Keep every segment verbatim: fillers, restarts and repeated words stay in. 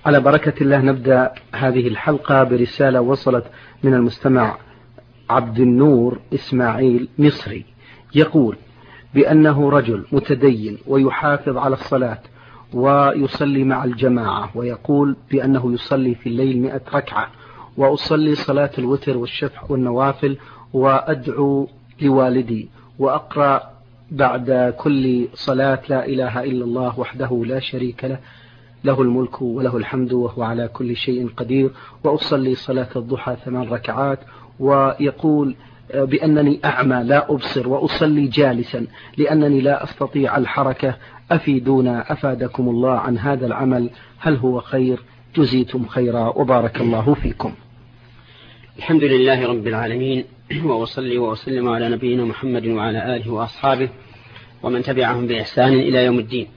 على بركة الله نبدأ هذه الحلقة برسالة وصلت من المستمع عبد النور إسماعيل مصري، يقول بأنه رجل متدين ويحافظ على الصلاة ويصلي مع الجماعة، ويقول بأنه يصلي في الليل مئة ركعة، وأصلي صلاة الوتر والشفع والنوافل، وأدعو لوالدي، وأقرأ بعد كل صلاة لا إله إلا الله وحده لا شريك له، له الملك وله الحمد وهو على كل شيء قدير، وأصلي صلاة الضحى ثمان ركعات. ويقول بأنني أعمى لا أبصر وأصلي جالسا لأنني لا أستطيع الحركة، أفيدونا أفادكم الله عن هذا العمل، هل هو خير؟ جزيتم خيرا وبارك الله فيكم. الحمد لله رب العالمين، وأصلي وأسلم على نبينا محمد وعلى آله وأصحابه ومن تبعهم بإحسان إلى يوم الدين.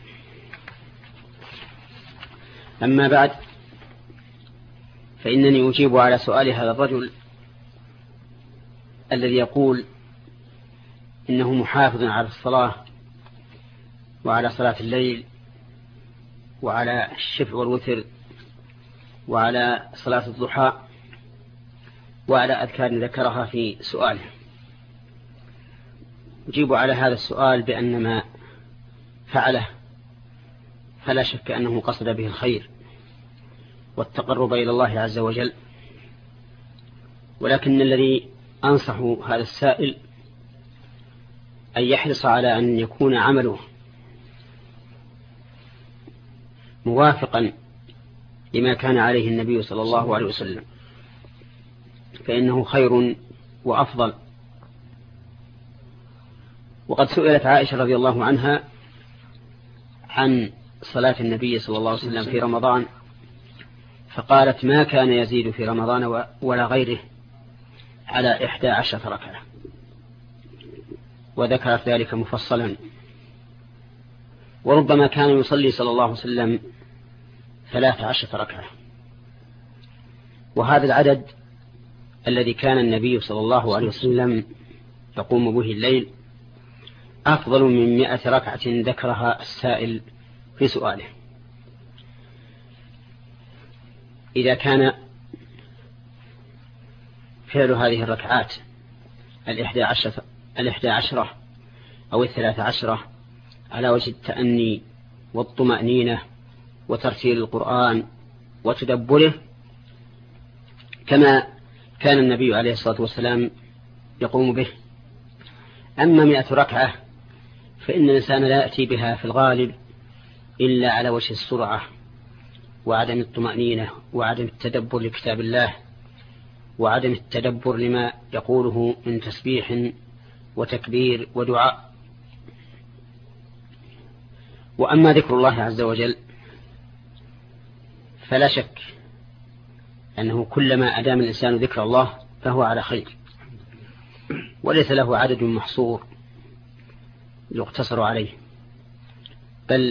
أما بعد، فإنني أجيب على سؤال هذا الرجل الذي يقول إنه محافظ على الصلاة وعلى صلاة الليل وعلى الشفع والوتر وعلى صلاة الضحى وعلى أذكار ذكرها في سؤاله. أجيب على هذا السؤال بأن ما فعله فلا شك أنه قصد به الخير والتقرب إلى الله عز وجل، ولكن الذي أنصح هذا السائل أن يحرص على أن يكون عمله موافقا لما كان عليه النبي صلى الله عليه وسلم، فإنه خير وأفضل. وقد سئلت عائشة رضي الله عنها عن صلاة النبي صلى الله عليه وسلم في رمضان، فقالت ما كان يزيد في رمضان ولا غيره على إحدى عشرة ركعة، وذكرت ذلك مفصلا. وربما كان يصلي صلى الله عليه وسلم ثلاث عشرة ركعة، وهذا العدد الذي كان النبي صلى الله عليه وسلم يقوم به الليل أفضل من مئة ركعة ذكرها السائل في سؤاله. إذا كان فعل هذه الركعات الإحدى عشرة, الإحدى عشرة أو الثلاث عشرة على وجه التأني والطمأنينة وترتيل القرآن وتدبره كما كان النبي عليه الصلاة والسلام يقوم به. أما مئة ركعة فإن الإنسان لا يأتي بها في الغالب إلا على وجه السرعة وعدم الطمأنينة وعدم التدبر لكتاب الله وعدم التدبر لما يقوله من تسبيح وتكبير ودعاء. وأما ذكر الله عز وجل فلا شك أنه كلما أدام الإنسان ذكر الله فهو على خير، وليس له عدد محصور يقتصر عليه، بل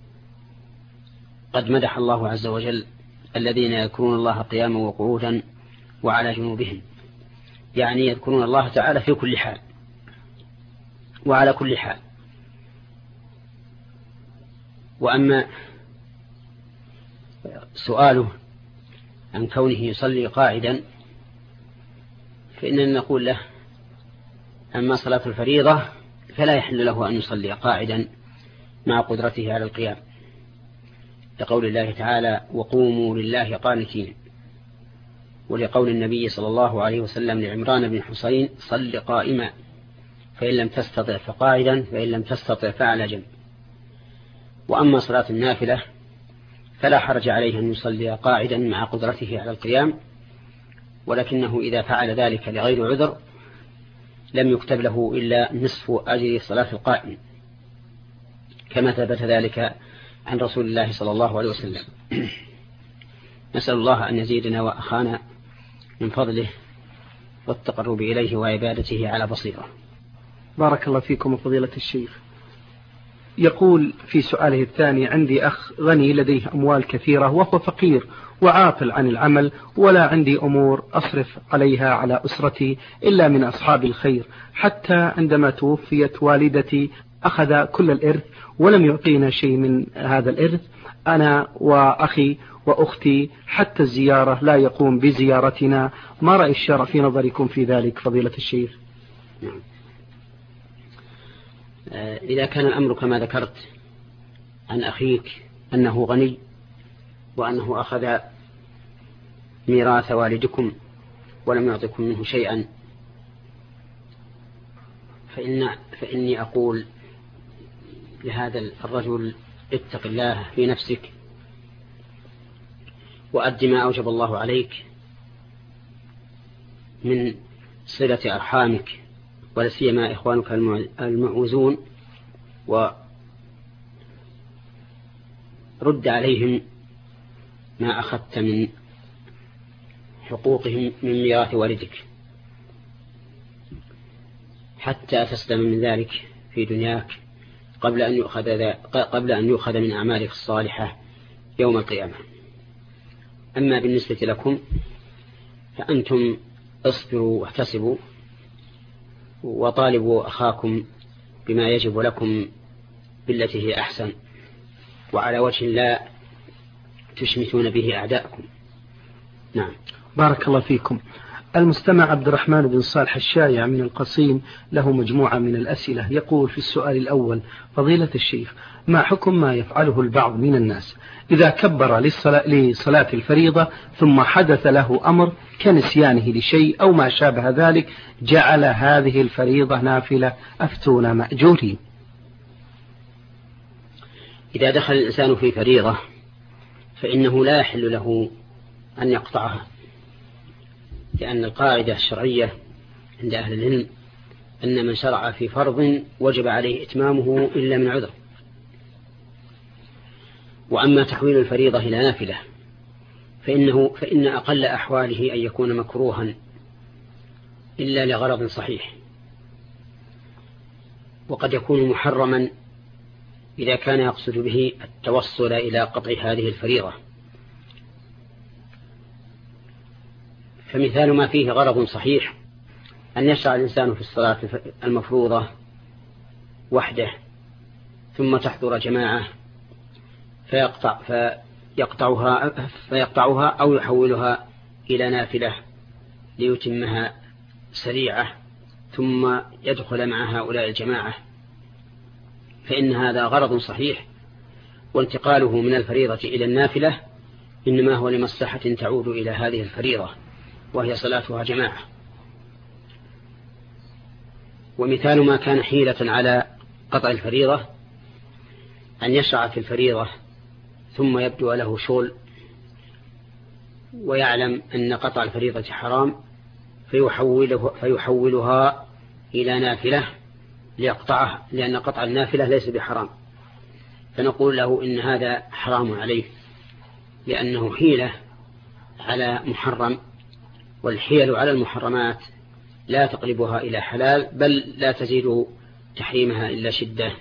قد مدح الله عز وجل الذين يذكرون الله قياما وقعودا وعلى جنوبهم، يعني يذكرون الله تعالى في كل حال وعلى كل حال. وأما سؤاله عن كونه يصلي قاعدا فإننا نقول له أما صلاة الفريضة فلا يحل له أن يصلي قاعدا مع قدرته على القيام، لقول الله تعالى وقوموا لله قانتين، ولقول النبي صلى الله عليه وسلم لعمران بن حسين صل قائما فإن لم تستطع فقاعدا فإن لم تستطع فعلى جنب. وأما صلاة النافلة فلا حرج عليه أن يصلي قاعدا مع قدرته على القيام، ولكنه إذا فعل ذلك لغير عذر لم يكتب له إلا نصف أجر صلاة القائم، كما ثبت ذلك عن رسول الله صلى الله عليه وسلم. نسأل الله أن يزيدنا وأخانا من فضله والتقرب إليه وعبادته على بصيرة. بارك الله فيكم فضيلة الشيخ. يقول في سؤاله الثاني عندي أخ غني لديه أموال كثيرة وهو فقير وعاطل عن العمل، ولا عندي أمور أصرف عليها على أسرتي إلا من أصحاب الخير، حتى عندما توفيت والدتي أخذ كل الإرث ولم يعطينا شيء من هذا الإرث، أنا وأخي وأختي حتى الزيارة لا يقوم بزيارتنا، ما رأي الشرع في نظركم في ذلك فضيلة الشيخ؟ نعم. إذا كان الأمر كما ذكرت عن أخيك أنه غني وأنه أخذ ميراث والدكم ولم يعطكم منه شيئا، فإن فإني أقول لهذا الرجل اتق الله في نفسك وأد ما أوجب الله عليك من صلة أرحامك ولا سيما إخوانك المعوزون، ورد عليهم ما أخذت من حقوقهم من ميراث والدك حتى تسلم من ذلك في دنياك قبل أن يؤخذ قبل أن يؤخذ من أعمالك الصالحة يوم القيامة. أما بالنسبة لكم فأنتم اصبروا واحتسبوا وطالبوا أخاكم بما يجب لكم بالتي هي أحسن وعلى وجه لا تشمتون به أعداءكم. نعم. بارك الله فيكم. المستمع عبد الرحمن بن صالح الشايع من القصيم له مجموعة من الأسئلة. يقول في السؤال الأول: فضيلة الشيخ، ما حكم ما يفعله البعض من الناس إذا كبر للصلاة, لصلاة الفريضة ثم حدث له أمر كنسيانه لشيء أو ما شابه ذلك جعل هذه الفريضة نافلة؟ أفتونا مأجورين. إذا دخل الإنسان في فريضة فإنه لا يحل له أن يقطعها، لأن القاعدة الشرعية عند أهل العلم أن من شرع في فرض وجب عليه إتمامه إلا من عذر. وأما تحويل الفريضة إلى نافلة فإنه فإن أقل أحواله أن يكون مكروها إلا لغرض صحيح، وقد يكون محرما إذا كان يقصد به التوصل إلى قطع هذه الفريضة. فمثال ما فيه غرض صحيح أن يشرع الإنسان في الصلاة المفروضة وحده ثم تحضر جماعة فيقطع فيقطعها, فيقطعها أو يحولها إلى نافلة ليتمها سريعة ثم يدخل مع هؤلاء الجماعة، فإن هذا غرض صحيح، وانتقاله من الفريضة إلى النافلة إنما هو لمصلحة تعود إلى هذه الفريضة وهي صلاتها جماعة. ومثال ما كان حيلة على قطع الفريضة أن يشرع في الفريضة ثم يبدو له شغل ويعلم أن قطع الفريضة حرام فيحوله فيحولها إلى نافلة ليقطعها، لأن قطع النافلة ليس بحرام، فنقول له إن هذا حرام عليه لأنه حيلة على محرم، والحيل على المحرمات لا تقلبها إلى حلال بل لا تزيد تحريمها إلا شدة.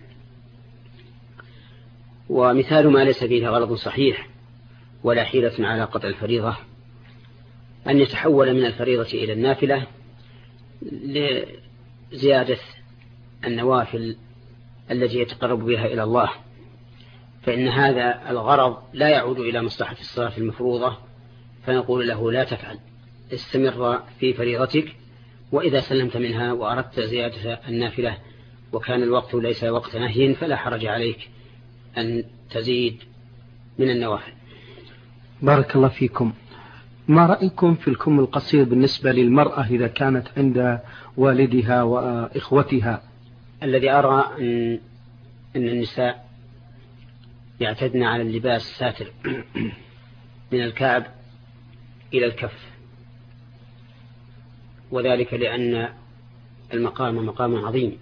ومثال ما ليس فيه غرض صحيح ولا حيلة على قطع الفريضة أن يتحول من الفريضة إلى النافلة لزيادة النوافل التي يتقرب بها إلى الله، فإن هذا الغرض لا يعود إلى مصلحة الصلاة المفروضة، فنقول له لا تفعل، استمر في فريضتك، وإذا سلمت منها وأردت زيادة النافلة وكان الوقت ليس وقت نهي فلا حرج عليك أن تزيد من النوافل. بارك الله فيكم. ما رأيكم في الكم القصير بالنسبة للمرأة إذا كانت عند والدها وإخوتها؟ الذي أرى أن, أن النساء يعتدن على اللباس الساتر من الكعب إلى الكف، وذلك لأن المقام مقام عظيم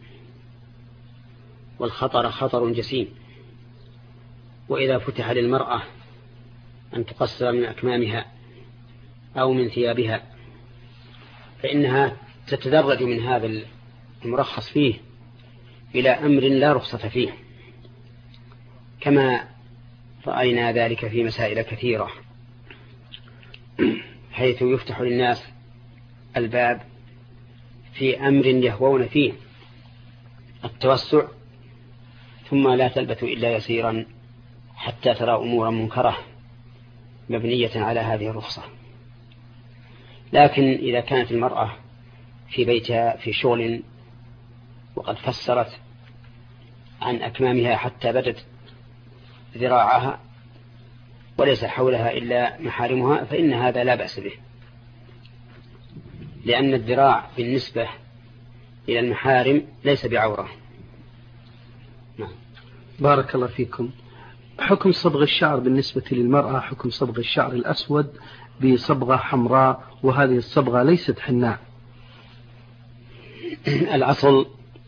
والخطر خطر جسيم، وإذا فتح للمرأة أن تقصر من أكمامها أو من ثيابها فإنها تتدرج من هذا المرخص فيه إلى أمر لا رخصة فيه، كما رأينا ذلك في مسائل كثيرة حيث يفتح للناس الباب في أمر يهوون فيه التوسع ثم لا تلبث إلا يسيرا حتى ترى أمورا منكرة مبنية على هذه الرخصة. لكن إذا كانت المرأة في بيتها في شغل وقد فسرت عن أكمامها حتى بدت ذراعها وليس حولها إلا محارمها فإن هذا لا بأس به، لأن الذراع بالنسبة إلى المحارم ليس بعورة. نعم. بارك الله فيكم. حكم صبغ الشعر بالنسبة للمرأة حكم صبغ الشعر الأسود بصبغة حمراء، وهذه الصبغة ليست حناء. الأصل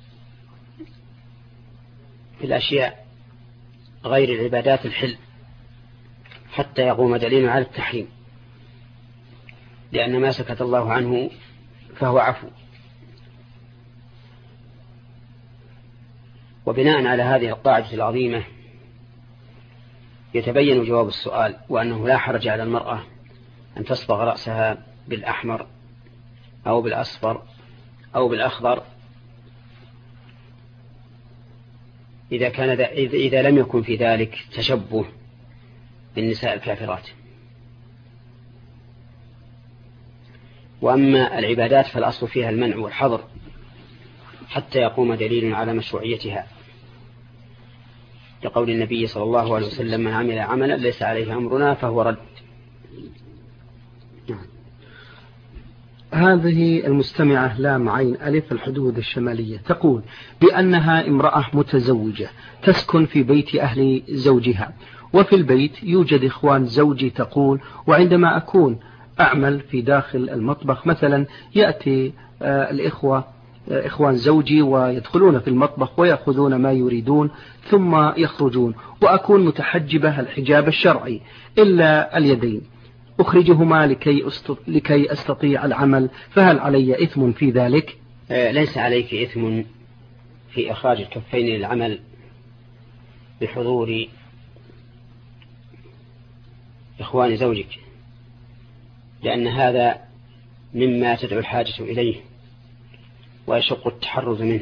في الأشياء غير العبادات الحل حتى يقوم دليل على التحريم، لأن ما سكت الله عنه فهو عفو. وبناء على هذه القاعدة العظيمة يتبين جواب السؤال، وأنه لا حرج على المرأة أن تصبغ رأسها بالأحمر أو بالأصفر أو بالأخضر إذا كان إذا لم يكن في ذلك تشبه بالنساء الكافرات. وأما العبادات فالأصل فيها المنع والحظر حتى يقوم دليل على مشروعيتها، لقول النبي صلى الله عليه وسلم: من عمل عملا ليس عليه أمرنا فهو رد. هذه المستمعة لام عين ألف الحدود الشمالية تقول بأنها امرأة متزوجة تسكن في بيت أهل زوجها، وفي البيت يوجد إخوان زوجي تقول، وعندما أكون أعمل في داخل المطبخ مثلا يأتي آه الإخوة آه إخوان زوجي ويدخلون في المطبخ ويأخذون ما يريدون ثم يخرجون، وأكون متحجبة الحجاب الشرعي إلا اليدين، أخرجهما لكي, لكي أستطيع العمل، فهل علي إثم في ذلك؟ آه ليس عليك إثم في إخراج الكفين للعمل بحضور إخوان زوجك، لأن هذا مما تدعو الحاجة إليه ويشق التحرز منه.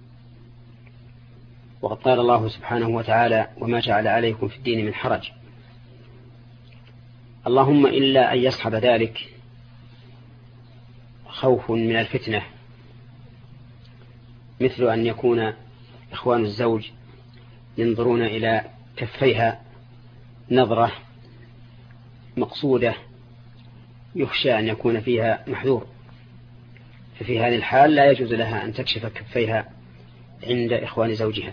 وقد قال الله سبحانه وتعالى: وما جعل عليكم في الدين من حرج. اللهم إلا أن يصحب ذلك خوف من الفتنة، مثل أن يكون إخوان الزوج ينظرون إلى كفيها نظرة مقصودة يخشى أن يكون فيها محذور، ففي هذه الحال لا يجوز لها أن تكشف كفيها عند إخوان زوجها.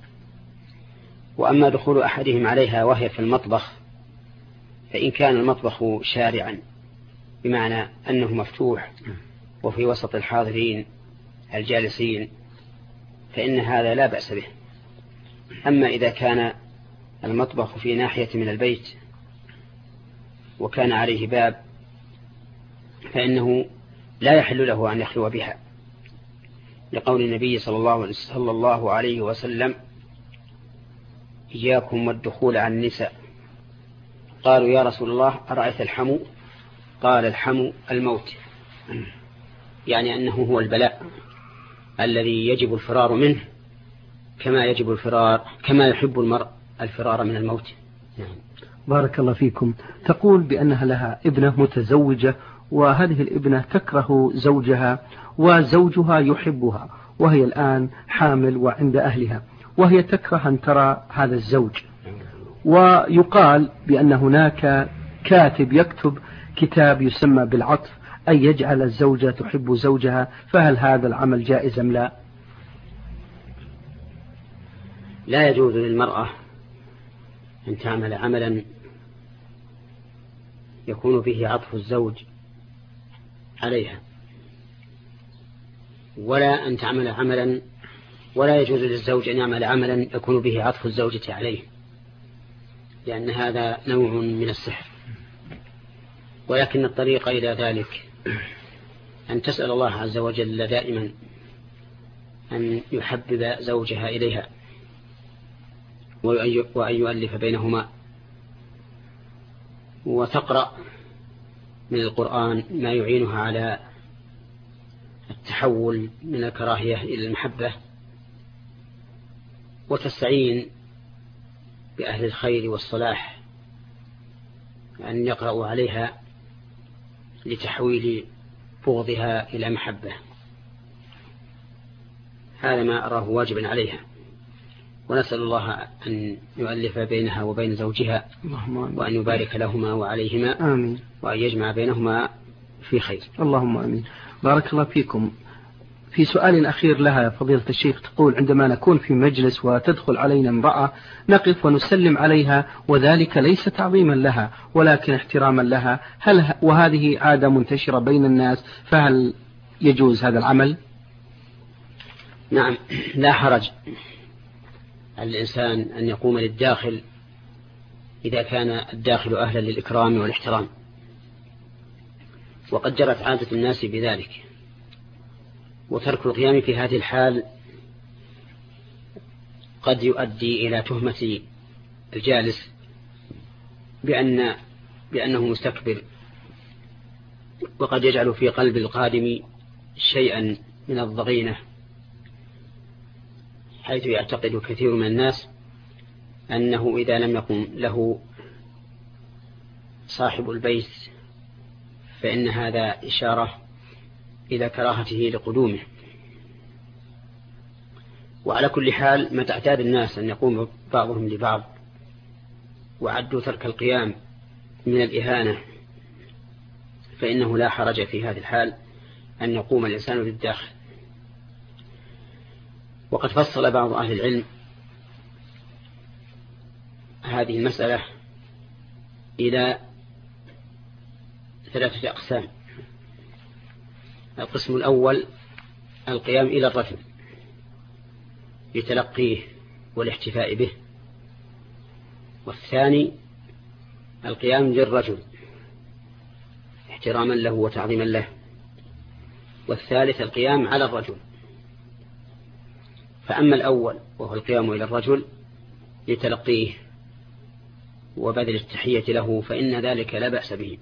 وأما دخول أحدهم عليها وهي في المطبخ فإن كان المطبخ شارعا بمعنى أنه مفتوح وفي وسط الحاضرين الجالسين فإن هذا لا بأس به. أما إذا كان المطبخ في ناحية من البيت وكان عليه باب فإنه لا يحل له أن يخلو بها، لقول النبي صلى الله عليه وسلم: إياكم والدخول على النساء. قالوا: يا رسول الله أرأيت الحمو؟ قال: الحمو الموت، يعني أنه هو البلاء الذي يجب الفرار منه كما يجب الفرار كما يحب المرء الفرار من الموت. نعم. بارك الله فيكم. تقول بأنها لها ابنة متزوجة، وهذه الابنة تكره زوجها وزوجها يحبها، وهي الآن حامل وعند أهلها، وهي تكره أن ترى هذا الزوج. ويقال بأن هناك كاتب يكتب كتاب يسمى بالعطف، أي يجعل الزوجة تحب زوجها، فهل هذا العمل جائز أم لا؟ لا يجوز للمرأة أن تعمل عملا يكون به عطف الزوج عليها، ولا أن تعمل عملا ولا يجوز للزوج أن يعمل عملا يكون به عطف الزوجة عليه، لأن هذا نوع من السحر. ولكن الطريق إلى ذلك أن تسأل الله عز وجل دائما أن يحبب زوجها إليها وأن يؤلف بينهما، وتقرأ من القرآن ما يعينها على التحول من الكراهية إلى المحبة، وتستعين بأهل الخير والصلاح أن يقرأوا عليها لتحويل بغضها إلى محبة. هذا ما أراه واجبا عليها، ونسأل الله أن يؤلف بينها وبين زوجها، وأن يبارك لهما وعليهما، آمين. وأن يجمع بينهما في خير. اللهم آمين. بارك الله فيكم. في سؤال أخير لها فضيلة الشيخ، تقول: عندما نكون في مجلس وتدخل علينا امرأة نقف ونسلم عليها، وذلك ليس تعظيما لها ولكن احتراما لها، هل وهذه عادة منتشرة بين الناس، فهل يجوز هذا العمل؟ نعم، لا حرج على الإنسان أن يقوم للداخل إذا كان الداخل أهلا للإكرام والاحترام، وقد جرت عادة الناس بذلك. وترك القيام في هذه الحال قد يؤدي إلى تهمة الجالس بأن بأنه مستكبر، وقد يجعل في قلب القادم شيئا من الضغينة، حيث يعتقد كثير من الناس أنه إذا لم يقم له صاحب البيت فإن هذا إشارة إلى كراهته لقدومه. وعلى كل حال، متى اعتاد الناس أن يقوم بعضهم لبعض وعدوا ترك القيام من الإهانة، فإنه لا حرج في هذه الحال أن يقوم الإنسان للداخل. وقد فصل بعض أهل العلم هذه المسألة إلى ثلاثة أقسام. القسم الأول القيام إلى الرجل لتلقيه والاحتفاء به، والثاني القيام للرجل احتراما له وتعظيما له، والثالث القيام على الرجل. فأما الأول وهو القيام إلى الرجل لتلقيه وبذل التحية له فإن ذلك لا بأس به،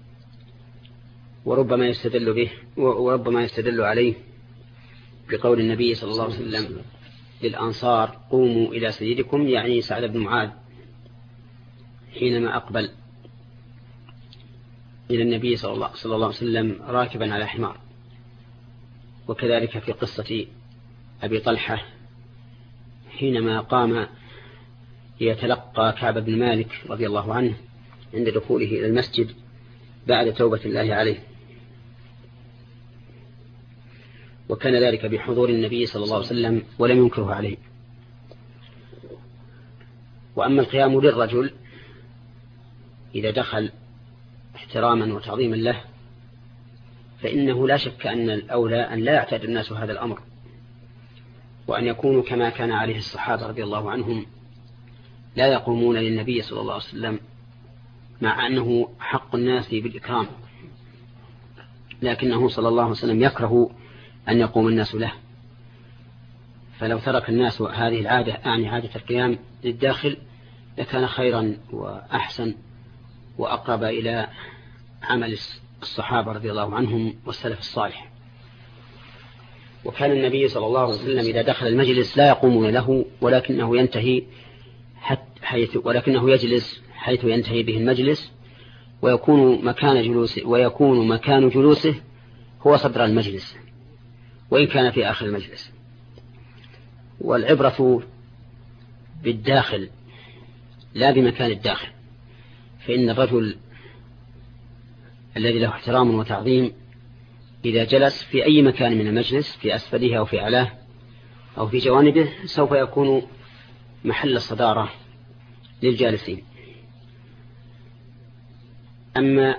وربما يستدل به وربما يستدل عليه بقول النبي صلى الله عليه وسلم للأنصار: قوموا إلى سيدكم، يعني سعد بن معاذ، حينما أقبل إلى النبي صلى الله عليه وسلم راكبا على حمار. وكذلك في قصة أبي طلحة حينما قام يتلقى كعب بن مالك رضي الله عنه عند دخوله إلى المسجد بعد توبة الله عليه، وكان ذلك بحضور النبي صلى الله عليه وسلم ولم ينكره عليه. وأما القيام للرجل إذا دخل احتراما وتعظيما له فإنه لا شك أن الأولى أن لا يعتاد الناس هذا الأمر، وأن يكونوا كما كان عليه الصحابة رضي الله عنهم لا يقومون للنبي صلى الله عليه وسلم، مع أنه حق الناس بالإكرام، لكنه صلى الله عليه وسلم يكره أن يقوم الناس له. فلو ترك الناس هذه العادة، أعني عادة القيام للداخل، لكان خيرا وأحسن وأقرب إلى عمل الصحابة رضي الله عنهم والسلف الصالح. وكان النبي صلى الله عليه وسلم إذا دخل المجلس لا يقومون له، ولكنه ينتهي حيث ولكنه يجلس حيث ينتهي به المجلس، ويكون مكان جلوسه ويكون مكان جلوسه هو صدر المجلس وإن كان في آخر المجلس. والعبرة بالداخل لا بمكان الداخل، فإن الرجل الذي له احترام وتعظيم إذا جلس في أي مكان من المجلس، في أسفله أو في أعلاه أو في جوانبه، سوف يكون محل الصدارة للجالسين. أما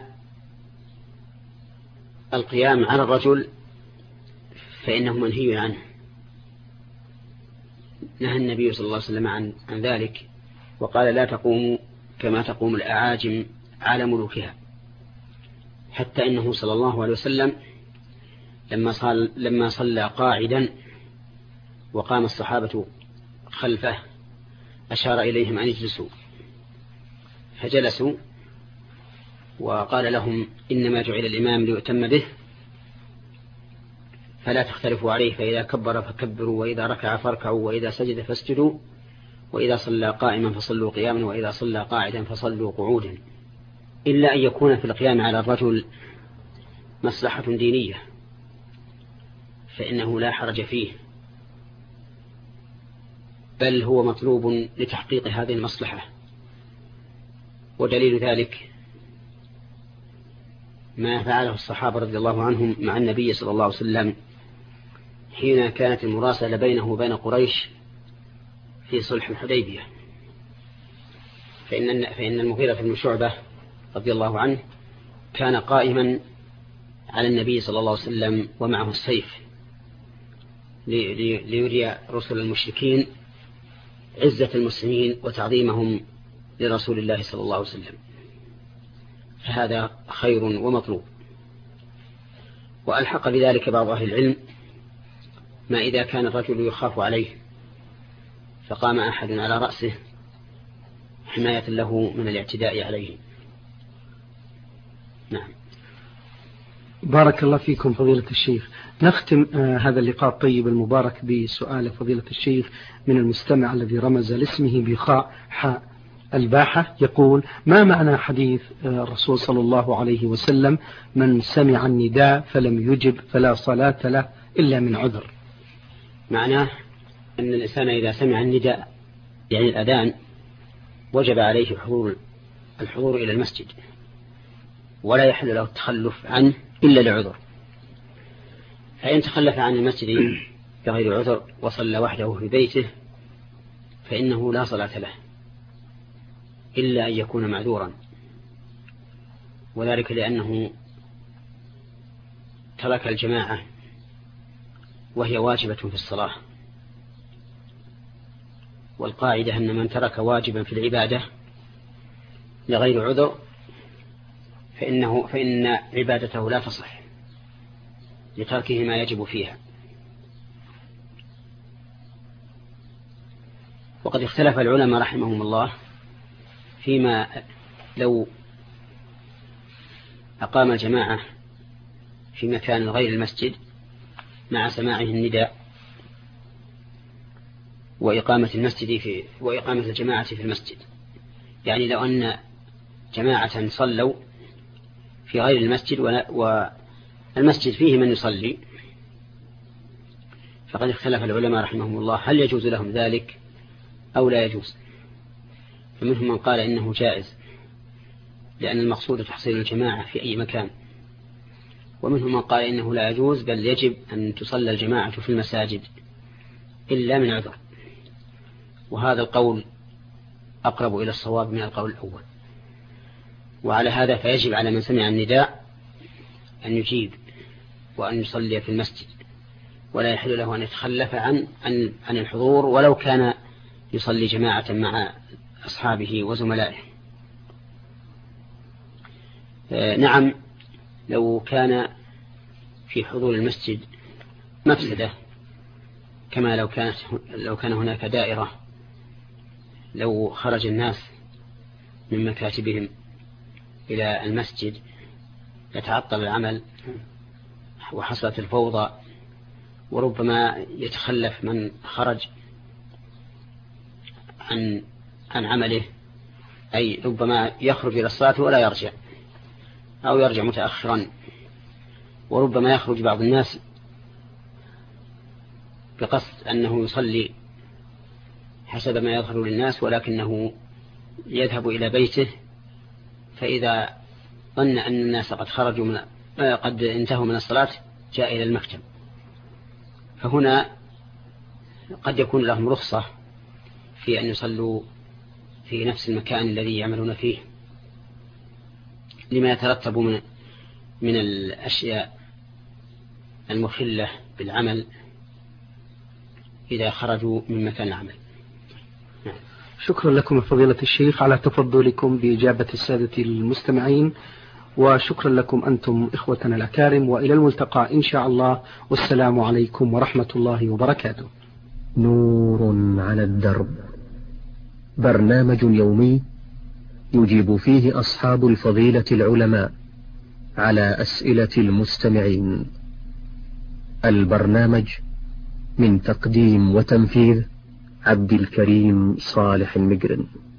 القيام على الرجل فإنه منهي عنه، نهى النبي صلى الله عليه وسلم عن, عن ذلك، وقال: لا تقوموا كما تقوم الأعاجم على ملوكها. حتى إنه صلى الله عليه وسلم لما صلى, لما صلى قاعدا وقام الصحابة خلفه أشار إليهم أن يجلسوا، فجلسوا وقال لهم: إنما جعل الإمام ليؤتم به فلا تختلفوا عليه، فإذا كبر فكبروا، وإذا ركع فاركعوا، وإذا سجد فاسجدوا، وإذا صلى قائما فصلوا قياما وإذا صلى قاعدا فصلوا قعودا، إلا أن يكون في القيام على الرجل مصلحة دينية فإنه لا حرج فيه، بل هو مطلوب لتحقيق هذه المصلحة. ودليل ذلك ما فعله الصحابة رضي الله عنهم مع النبي صلى الله عليه وسلم حين كانت المراسلة بينه وبين قريش في صلح الحديبية. فإن فإن المغيرة بن شعبة رضي الله عنه كان قائما على النبي صلى الله عليه وسلم ومعه السيف ليري رسل المشركين عزة المسلمين وتعظيمهم لرسول الله صلى الله عليه وسلم، فهذا خير ومطلوب. وألحق بذلك بعض أهل العلم ما إذا كان الرجل يخاف عليه فقام أحد على رأسه حماية له من الاعتداء عليه. نعم. بارك الله فيكم فضيلة الشيخ. نختم آه هذا اللقاء الطيب المبارك بسؤال فضيلة الشيخ من المستمع الذي رمز لاسمه بخاء حاء الباحة، يقول: ما معنى حديث آه الرسول صلى الله عليه وسلم: من سمع النداء فلم يجب فلا صلاة له إلا من عذر؟ معناه أن الإنسان إذا سمع النداء يعني الأذان وجب عليه الحضور, الحضور إلى المسجد، ولا يحل له التخلف عنه إلا لعذر. فإن تخلف عن المسجد بغير عذر وصلى وحده في بيته فإنه لا صلاة له إلا أن يكون معذورا، وذلك لأنه ترك الجماعة وهي واجبة في الصلاة. والقاعدة أن من ترك واجبا في العبادة لغير عذر فإنه فإن عبادته لا تصح لتركه ما يجب فيها. وقد اختلف العلماء رحمهم الله فيما لو أقام الجماعة في مكان غير المسجد مع سماعه النداء وإقامة المسجد في وإقامة الجماعة في المسجد. يعني لو أن جماعة صلوا في غير المسجد والمسجد فيه من يصلي، فقد اختلف العلماء رحمهم الله هل يجوز لهم ذلك أو لا يجوز. فمنهم من قال إنه جائز لأن المقصود تحصيل الجماعة في أي مكان، ومنهم من قال إنه لا يجوز بل يجب أن تصلى الجماعة في المساجد إلا من عذر. وهذا القول أقرب إلى الصواب من القول الأول. وعلى هذا فيجب على من سمع النداء أن يجيب وأن يصلي في المسجد، ولا يحل له أن يتخلف عن عن الحضور ولو كان يصلي جماعة مع أصحابه وزملائه. نعم، لو كان في حضور المسجد مفسدة، كما لو كانت لو كان هناك دائرة، لو خرج الناس من مكاتبهم إلى المسجد يتعطل العمل وحصلت الفوضى، وربما يتخلف من خرج عن عن عمله، أي ربما يخرج إلى الصلاة ولا يرجع أو يرجع متأخرا، وربما يخرج بعض الناس بقصد أنه يصلي حسب ما يظهر للناس ولكنه يذهب إلى بيته، فإذا ظن أن الناس قد خرجوا من قد انتهوا من الصلاة جاء إلى المكتب. فهنا قد يكون لهم رخصة في أن يصلوا في نفس المكان الذي يعملون فيه لما يترتب من من الأشياء المخلة بالعمل إذا خرجوا من مكان العمل. شكرا لكم فضيلة الشيخ على تفضلكم بإجابة السادة المستمعين، وشكرا لكم أنتم إخوتنا الأكارم، وإلى الملتقى إن شاء الله، والسلام عليكم ورحمة الله وبركاته. نور على الدرب، برنامج يومي يجيب فيه أصحاب الفضيلة العلماء على أسئلة المستمعين. البرنامج من تقديم وتنفيذ عبد الكريم صالح المجرن.